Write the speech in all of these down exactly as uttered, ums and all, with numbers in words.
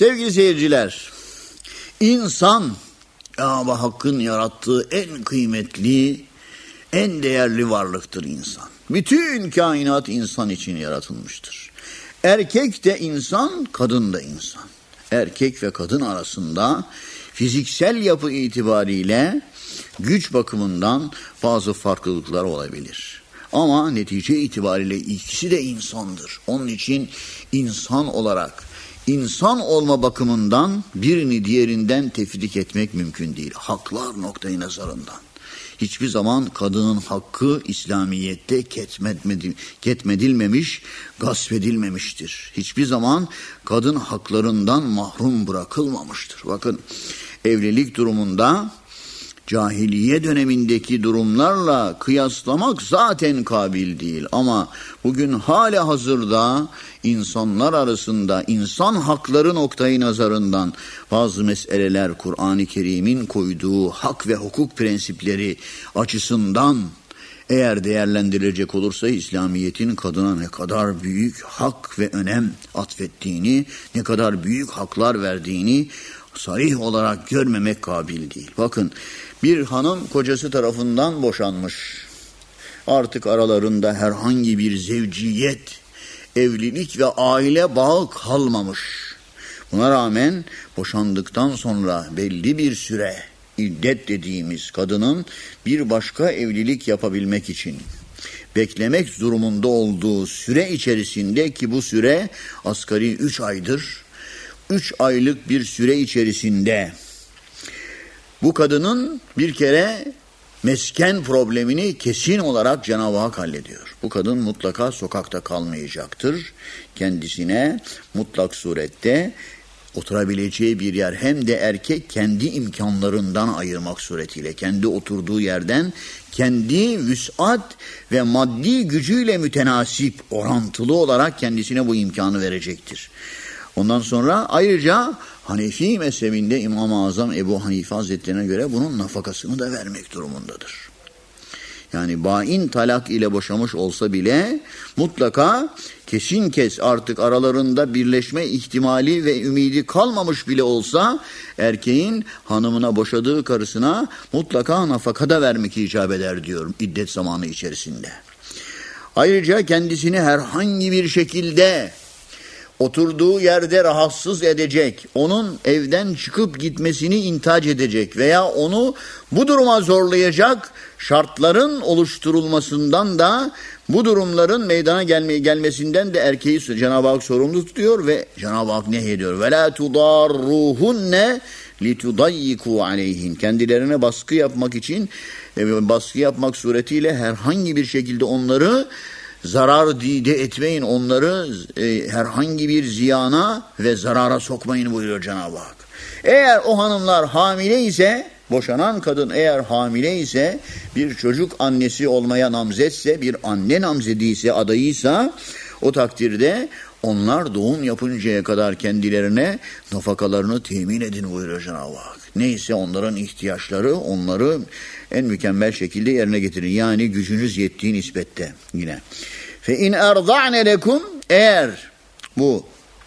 Sevgili seyirciler, insan Cenab-ı Hakk'ın yarattığı en kıymetli, en değerli varlıktır insan. Bütün kainat insan için yaratılmıştır. Erkek de insan, kadın da insan. Erkek ve kadın arasında fiziksel yapı itibariyle güç bakımından bazı farklılıklar olabilir. Ama netice itibariyle ikisi de insandır. Onun için insan olarak, insan olma bakımından birini diğerinden tefrik etmek mümkün değil. Haklar noktayı nazarından. Hiçbir zaman kadının hakkı İslamiyet'te ketmedilmemiş, gasp edilmemiştir. Hiçbir zaman kadın haklarından mahrum bırakılmamıştır. Bakın, evlilik durumunda cahiliye dönemindeki durumlarla kıyaslamak zaten kabil değil. Ama bugün hala hazırda insanlar arasında insan hakları noktayı nazarından bazı meseleler Kur'an-ı Kerim'in koyduğu hak ve hukuk prensipleri açısından eğer değerlendirilecek olursa İslamiyet'in kadına ne kadar büyük hak ve önem atfettiğini, ne kadar büyük haklar verdiğini sarih olarak görmemek kabil değil. Bakın, bir hanım kocası tarafından boşanmış. Artık aralarında herhangi bir zevciyet, evlilik ve aile bağı kalmamış. Buna rağmen boşandıktan sonra belli bir süre, iddet dediğimiz kadının bir başka evlilik yapabilmek için beklemek durumunda olduğu süre içerisinde, ki bu süre asgari üç aydır, üç aylık bir süre içerisinde bu kadının bir kere mesken problemini kesin olarak Cenab-ı Hak hallediyor. Bu kadın mutlaka sokakta kalmayacaktır. Kendisine mutlak surette oturabileceği bir yer, hem de erkek kendi imkanlarından ayırmak suretiyle, kendi oturduğu yerden kendi vüs'at ve maddi gücüyle mütenasip, orantılı olarak kendisine bu imkanı verecektir. Ondan sonra ayrıca Hanefi mezhebinde İmam-ı Azam Ebu Hanife Hazretlerine göre bunun nafakasını da vermek durumundadır. Yani bain talak ile boşamış olsa bile mutlaka kesin kes artık aralarında birleşme ihtimali ve ümidi kalmamış bile olsa erkeğin hanımına, boşadığı karısına mutlaka nafaka da vermek icap eder diyorum iddet zamanı içerisinde. Ayrıca kendisini herhangi bir şekilde oturduğu yerde rahatsız edecek, onun evden çıkıp gitmesini intihac edecek veya onu bu duruma zorlayacak şartların oluşturulmasından da, bu durumların meydana gelmeye gelmesinden de erkeği Cenab-ı Hak sorumlu tutuyor ve Cenab-ı Hak nehyediyor. وَلَا تُضَارُّهُنَّ لِتُضَيِّكُوا عَلَيْهِنْ. Kendilerine baskı yapmak için, baskı yapmak suretiyle herhangi bir şekilde onları zarar dide etmeyin, onları e, herhangi bir ziyana ve zarara sokmayın buyuruyor Cenab-ı Hak. Eğer o hanımlar hamile ise, boşanan kadın eğer hamile ise, bir çocuk annesi olmaya namzetse, bir anne namzediyse, adayıysa, o takdirde onlar doğum yapıncaya kadar kendilerine nafakalarını temin edin buyuruyor Cenab-ı Hak. Neyse onların ihtiyaçları, onları en mükemmel şekilde yerine getirin. Yani gücünüz yettiği nispette yine. Fe in erda'ne lekum, eğer bu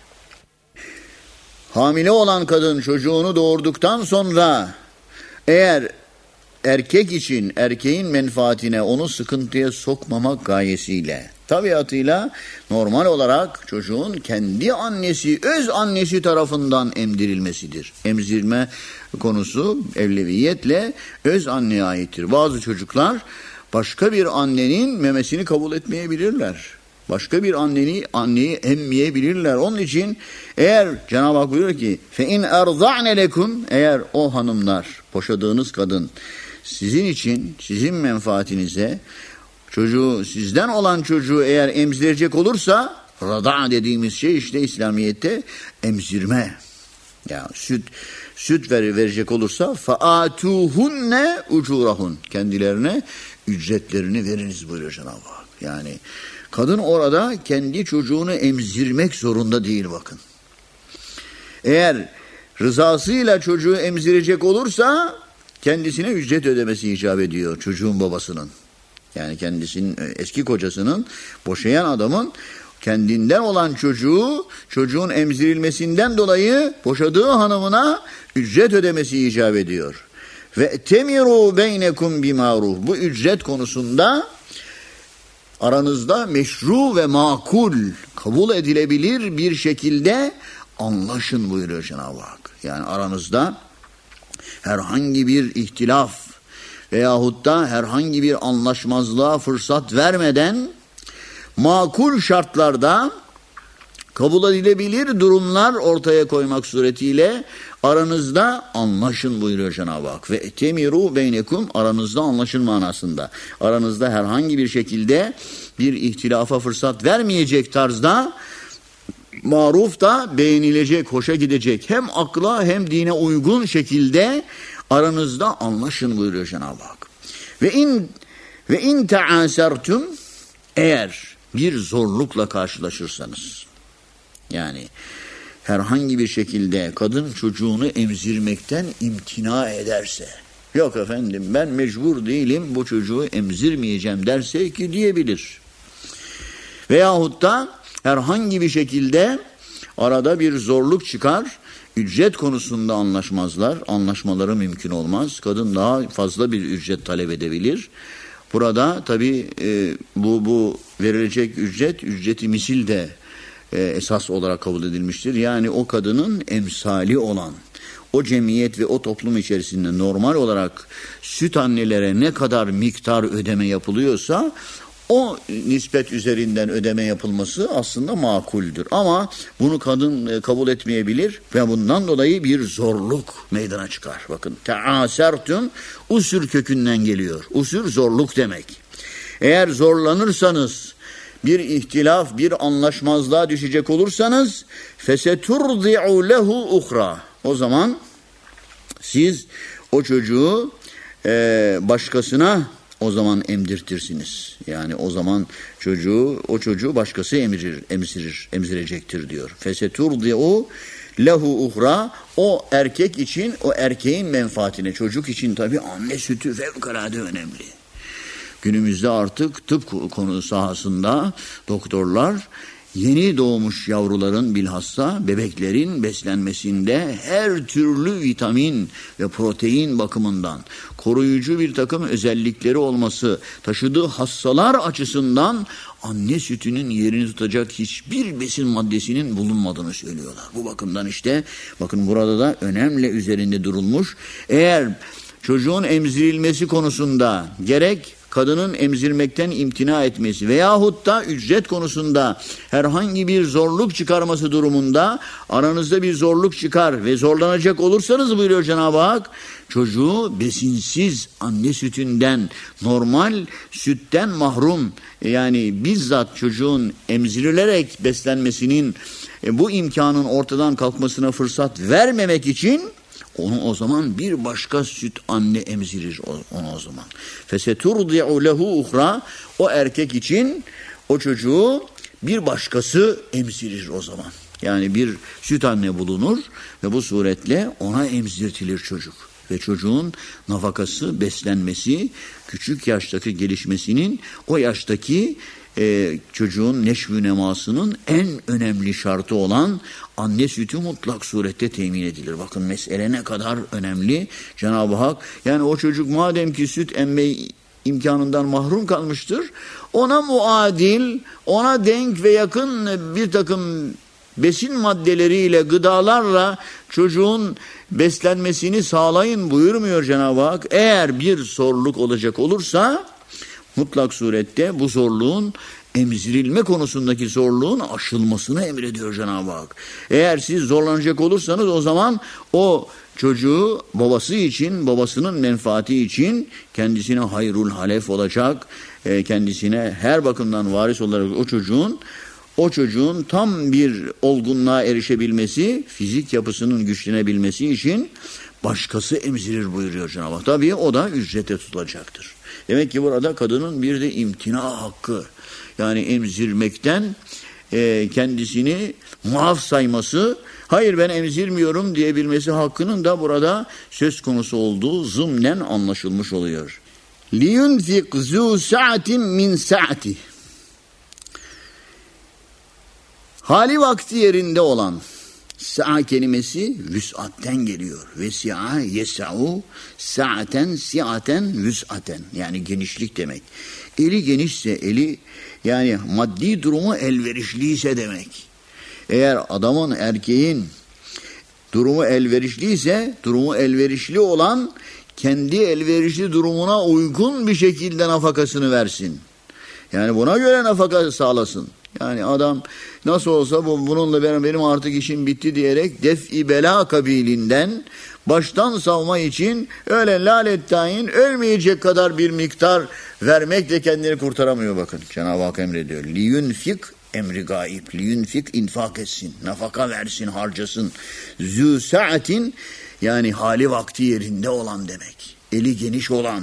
hamile olan kadın çocuğunu doğurduktan sonra eğer erkek için, erkeğin menfaatine onu sıkıntıya sokmamak gayesiyle, tabiatıyla normal olarak çocuğun kendi annesi, öz annesi tarafından emdirilmesidir. Emzirme konusu evleviyetle öz anneye aittir. Bazı çocuklar başka bir annenin memesini kabul etmeyebilirler. Başka bir anneni, anneyi emmeyebilirler. Onun için eğer Cenab-ı Hak buyuruyor ki فَاِنْ اَرْضَعْنَ لَكُمْ, eğer o hanımlar, boşadığınız kadın sizin için, sizin menfaatinize çocuğu, sizden olan çocuğu eğer emzirecek olursa, rada dediğimiz şey işte İslamiyet'te emzirme. Yani süt süt ver, verecek olursa faatuhunne ucurahun, kendilerine ücretlerini veriniz buyuruyor Cenab-ı Hak. Yani kadın orada kendi çocuğunu emzirmek zorunda değil, bakın. Eğer rızasıyla çocuğu emzirecek olursa kendisine ücret ödemesi icap ediyor çocuğun babasının. Yani kendisinin, eski kocasının, boşayan adamın kendinden olan çocuğu çocuğun emzirilmesinden dolayı boşadığı hanımına ücret ödemesi icap ediyor. Ve temiru beynekum bimaruf. Bu ücret konusunda aranızda meşru ve makul, kabul edilebilir bir şekilde anlaşın buyuruyor Cenab-ı Hak. Yani aranızda herhangi bir ihtilaf veyahut da herhangi bir anlaşmazlığa fırsat vermeden makul şartlarda kabul edilebilir durumlar ortaya koymak suretiyle aranızda anlaşın buyuruyor Cenab-ı Hak. Ve temiru beynekum, aranızda anlaşın manasında. Aranızda herhangi bir şekilde bir ihtilafa fırsat vermeyecek tarzda, maruf da beğenilecek, hoşa gidecek, hem akla hem dine uygun şekilde aranızda anlaşın buyuruyor Cenab-ı Hak. Ve in ve in taasertum, eğer bir zorlukla karşılaşırsanız, yani herhangi bir şekilde kadın çocuğunu emzirmekten imtina ederse, yok efendim ben mecbur değilim bu çocuğu emzirmeyeceğim derse ki diyebilir. Veyahut da herhangi bir şekilde arada bir zorluk çıkar, ücret konusunda anlaşmazlar, anlaşmaları mümkün olmaz. Kadın daha fazla bir ücret talep edebilir. Burada tabii e, bu, bu verilecek ücret, ücreti misil de e, esas olarak kabul edilmiştir. Yani o kadının emsali olan, o cemiyet ve o toplum içerisinde normal olarak süt annelere ne kadar miktar ödeme yapılıyorsa, o nispet üzerinden ödeme yapılması aslında makuldür. Ama bunu kadın kabul etmeyebilir ve bundan dolayı bir zorluk meydana çıkar. Bakın, teasertüm usür kökünden geliyor. Usür zorluk demek. Eğer zorlanırsanız, bir ihtilaf, bir anlaşmazlığa düşecek olursanız, feseturdi'u lehu uhra. O zaman siz o çocuğu e, başkasına o zaman emdirtirsiniz. Yani o zaman çocuğu, o çocuğu başkası emirir, emzirir, emzirecektir diyor. Feseturdi'u lehu uhra, o erkek için, o erkeğin menfaatine, çocuk için tabii anne sütü fevkalade önemli. Günümüzde artık tıp konu sahasında doktorlar yeni doğmuş yavruların, bilhassa bebeklerin beslenmesinde her türlü vitamin ve protein bakımından koruyucu bir takım özellikleri olması, taşıdığı hassalar açısından anne sütünün yerini tutacak hiçbir besin maddesinin bulunmadığını söylüyorlar. Bu bakımdan işte bakın burada da önemli üzerinde durulmuş. Eğer çocuğun emzirilmesi konusunda gerek kadının emzirmekten imtina etmesi veyahut da ücret konusunda herhangi bir zorluk çıkarması durumunda aranızda bir zorluk çıkar ve zorlanacak olursanız buyuruyor Cenab-ı Hak, çocuğu besinsiz anne sütünden, normal sütten mahrum, yani bizzat çocuğun emzirilerek beslenmesinin bu imkanın ortadan kalkmasına fırsat vermemek için onu o zaman bir başka süt anne emzirir onu o zaman. Feseturdi'u lehu uhra, o erkek için o çocuğu bir başkası emzirir o zaman. Yani bir süt anne bulunur ve bu suretle ona emzirtilir çocuk. Ve çocuğun nafakası, beslenmesi, küçük yaştaki gelişmesinin, o yaştaki e, çocuğun neşv-ü nemasının en önemli şartı olan anne sütü mutlak surette temin edilir. Bakın mesele ne kadar önemli. Cenab-ı Hak, yani o çocuk madem ki süt emme imkanından mahrum kalmıştır, ona muadil, ona denk ve yakın bir takım besin maddeleriyle, gıdalarla çocuğun beslenmesini sağlayın buyurmuyor Cenab-ı Hak. Eğer bir zorluk olacak olursa mutlak surette bu zorluğun, emzirilme konusundaki zorluğun aşılmasını emrediyor Cenab-ı Hak. Eğer siz zorlanacak olursanız o zaman o çocuğu babası için, babasının menfaati için kendisine hayrul halef olacak, kendisine her bakımdan varis olarak o çocuğun O çocuğun tam bir olgunluğa erişebilmesi, fizik yapısının güçlenebilmesi için başkası emzirir buyuruyor Cenab-ı Hak. Tabii o da ücrete tutulacaktır. Demek ki burada kadının bir de imtina hakkı, yani emzirmekten e, kendisini muaf sayması, hayır ben emzirmiyorum diyebilmesi hakkının da burada söz konusu olduğu zımnen anlaşılmış oluyor. لِيُنْفِقْ ذُو سَعَةٍ مِنْ سَعَتِهِ Hali vakti yerinde olan, sa'a kelimesi vüs'atten geliyor. Vesi'a yes'u sa'aten si'aten vüs'aten, yani genişlik demek. Eli genişse, eli yani maddi durumu elverişliyse demek. Eğer adamın, erkeğin durumu elverişliyse, durumu elverişli olan kendi elverişli durumuna uygun bir şekilde nafakasını versin. Yani buna göre nafaka sağlasın. Yani adam nasıl olsa bu, bununla benim, benim artık işim bitti diyerek def-i bela kabilinden baştan savma için öyle lalettayin ölmeyecek kadar bir miktar vermekle kendini kurtaramıyor bakın. Cenab-ı Hak emrediyor. Liyunfik emri gaib. Liyunfik infak etsin. Nafaka versin, harcasın. Zü sa'atin yani hali vakti yerinde olan demek. Eli geniş olan,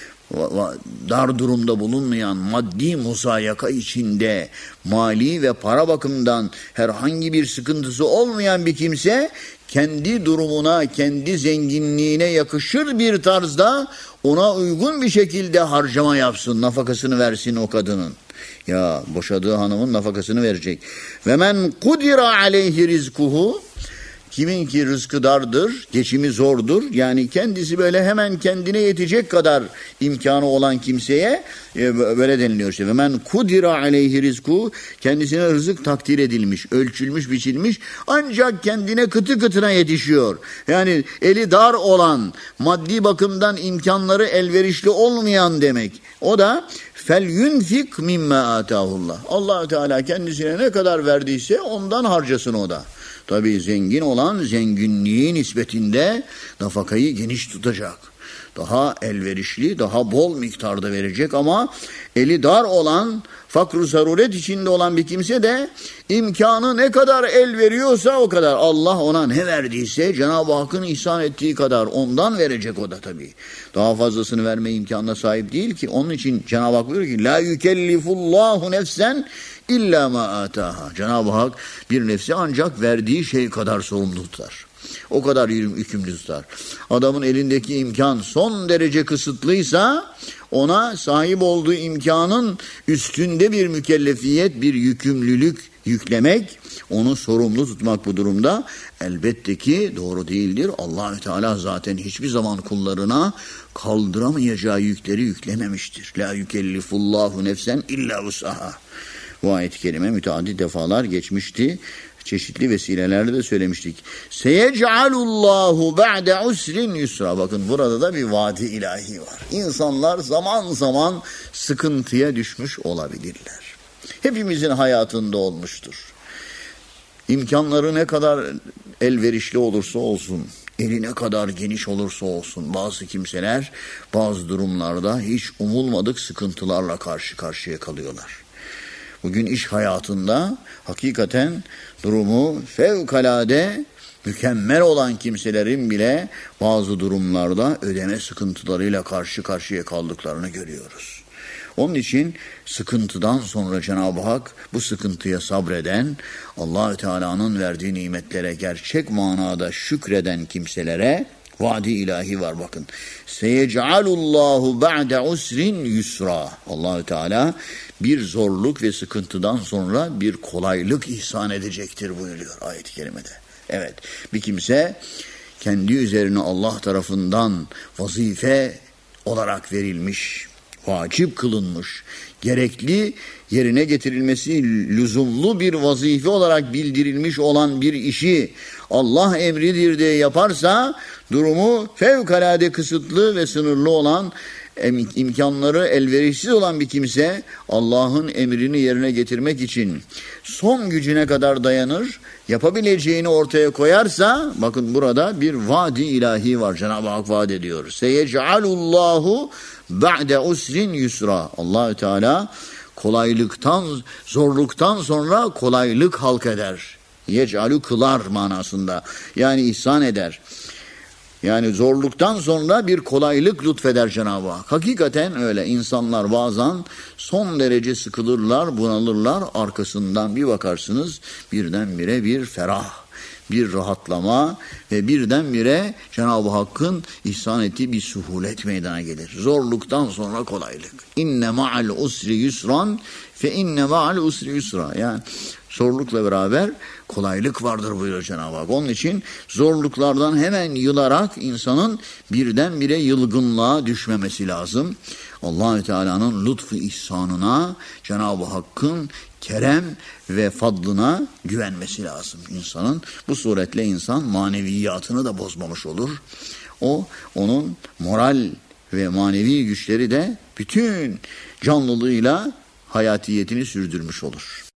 dar durumda bulunmayan, maddi musayaka içinde mali ve para bakımından herhangi bir sıkıntısı olmayan bir kimse kendi durumuna, kendi zenginliğine yakışır bir tarzda ona uygun bir şekilde harcama yapsın, nafakasını versin o kadının. Ya boşadığı hanımın nafakasını verecek. Ve men kudira aleyhi rizkuhu, kimin ki rızkı dardır, geçimi zordur, yani kendisi böyle hemen kendine yetecek kadar imkanı olan kimseye e, böyle deniliyor işte. Ve men kudira aleyhi rizku, kendisine rızık takdir edilmiş, ölçülmüş, biçilmiş, ancak kendine kıtı kıtına yetişiyor. Yani eli dar olan, maddi bakımdan imkanları elverişli olmayan demek. O da fel yunfik mimme atahullah. Allah Teala kendisine ne kadar verdiyse ondan harcasın o da. Tabii zengin olan zenginliği nispetinde nafakayı geniş tutacak. Daha elverişli, daha bol miktarda verecek ama eli dar olan, fakr-ı zaruret içinde olan bir kimse de imkanı ne kadar el veriyorsa o kadar. Allah ona ne verdiyse Cenab-ı Hakk'ın ihsan ettiği kadar ondan verecek o da tabii. Daha fazlasını verme imkanına sahip değil ki. Onun için Cenab-ı Hak buyuruyor ki la yükellifullahu nefsen İlla ma ataha. Cenab-ı Hak bir nefsi ancak verdiği şey kadar sorumlu tutar. O kadar yükümlü tutar. Adamın elindeki imkan son derece kısıtlıysa ona sahip olduğu imkanın üstünde bir mükellefiyet, bir yükümlülük yüklemek, onu sorumlu tutmak bu durumda elbette ki doğru değildir. Allah-u Teala zaten hiçbir zaman kullarına kaldıramayacağı yükleri yüklememiştir. La yükellifullahu nefsen illa vus'aha. Bu ayet-i kerime müteaddit defalar geçmişti. Çeşitli vesilelerle de söylemiştik. Seyec'alullahu ba'de usrin yusra. Bakın burada da bir vaadi ilahi var. İnsanlar zaman zaman sıkıntıya düşmüş olabilirler. Hepimizin hayatında olmuştur. İmkanları ne kadar elverişli olursa olsun, eli ne kadar geniş olursa olsun, bazı kimseler bazı durumlarda hiç umulmadık sıkıntılarla karşı karşıya kalıyorlar. Bugün iş hayatında hakikaten durumu fevkalade mükemmel olan kimselerin bile bazı durumlarda ödeme sıkıntılarıyla karşı karşıya kaldıklarını görüyoruz. Onun için sıkıntıdan sonra Cenab-ı Hak bu sıkıntıya sabreden, Allah-u Teala'nın verdiği nimetlere gerçek manada şükreden kimselere vaadi ilahi var bakın. Seyec'alullahu ba'de usrin yusra. Allah-u Teala bir zorluk ve sıkıntıdan sonra bir kolaylık ihsan edecektir buyuruyor ayet-i kerimede. Evet, bir kimse kendi üzerine Allah tarafından vazife olarak verilmiş, vacip kılınmış, gerekli yerine getirilmesi lüzumlu bir vazife olarak bildirilmiş olan bir işi Allah emridir diye yaparsa durumu fevkalade kısıtlı ve sınırlı olan, imkanları elverişsiz olan bir kimse Allah'ın emrini yerine getirmek için son gücüne kadar dayanır, yapabileceğini ortaya koyarsa bakın burada bir vaadi ilahi var. Cenab-ı Hak vaat ediyor. Seyec'alullahu ba'de usrin yusra. Allah-u Teala kolaylıktan, zorluktan sonra kolaylık halk eder. Yec'alu kılar manasında. Yani ihsan eder. Yani zorluktan sonra bir kolaylık lütfeder Cenab-ı Hak. Hakikaten öyle. İnsanlar bazen son derece sıkılırlar, bunalırlar. Arkasından bir bakarsınız birdenbire bir ferah, bir rahatlama ve birdenbire Cenab-ı Hakk'ın ihsan ettiği bir suhulet meydana gelir. Zorluktan sonra kolaylık. İnne ma'al usri yusran fe inne ma'al usri yusra. Yani Zorlukla beraber kolaylık vardır buyuruyor Cenab-ı Hak. Onun için zorluklardan hemen yılarak insanın birdenbire yılgınlığa düşmemesi lazım. Allah-u Teala'nın lütfu ihsanına, Cenab-ı Hakk'ın kerem ve fadlına güvenmesi lazım insanın. Bu suretle insan maneviyatını da bozmamış olur. O, onun moral ve manevi güçleri de bütün canlılığıyla hayatiyetini sürdürmüş olur.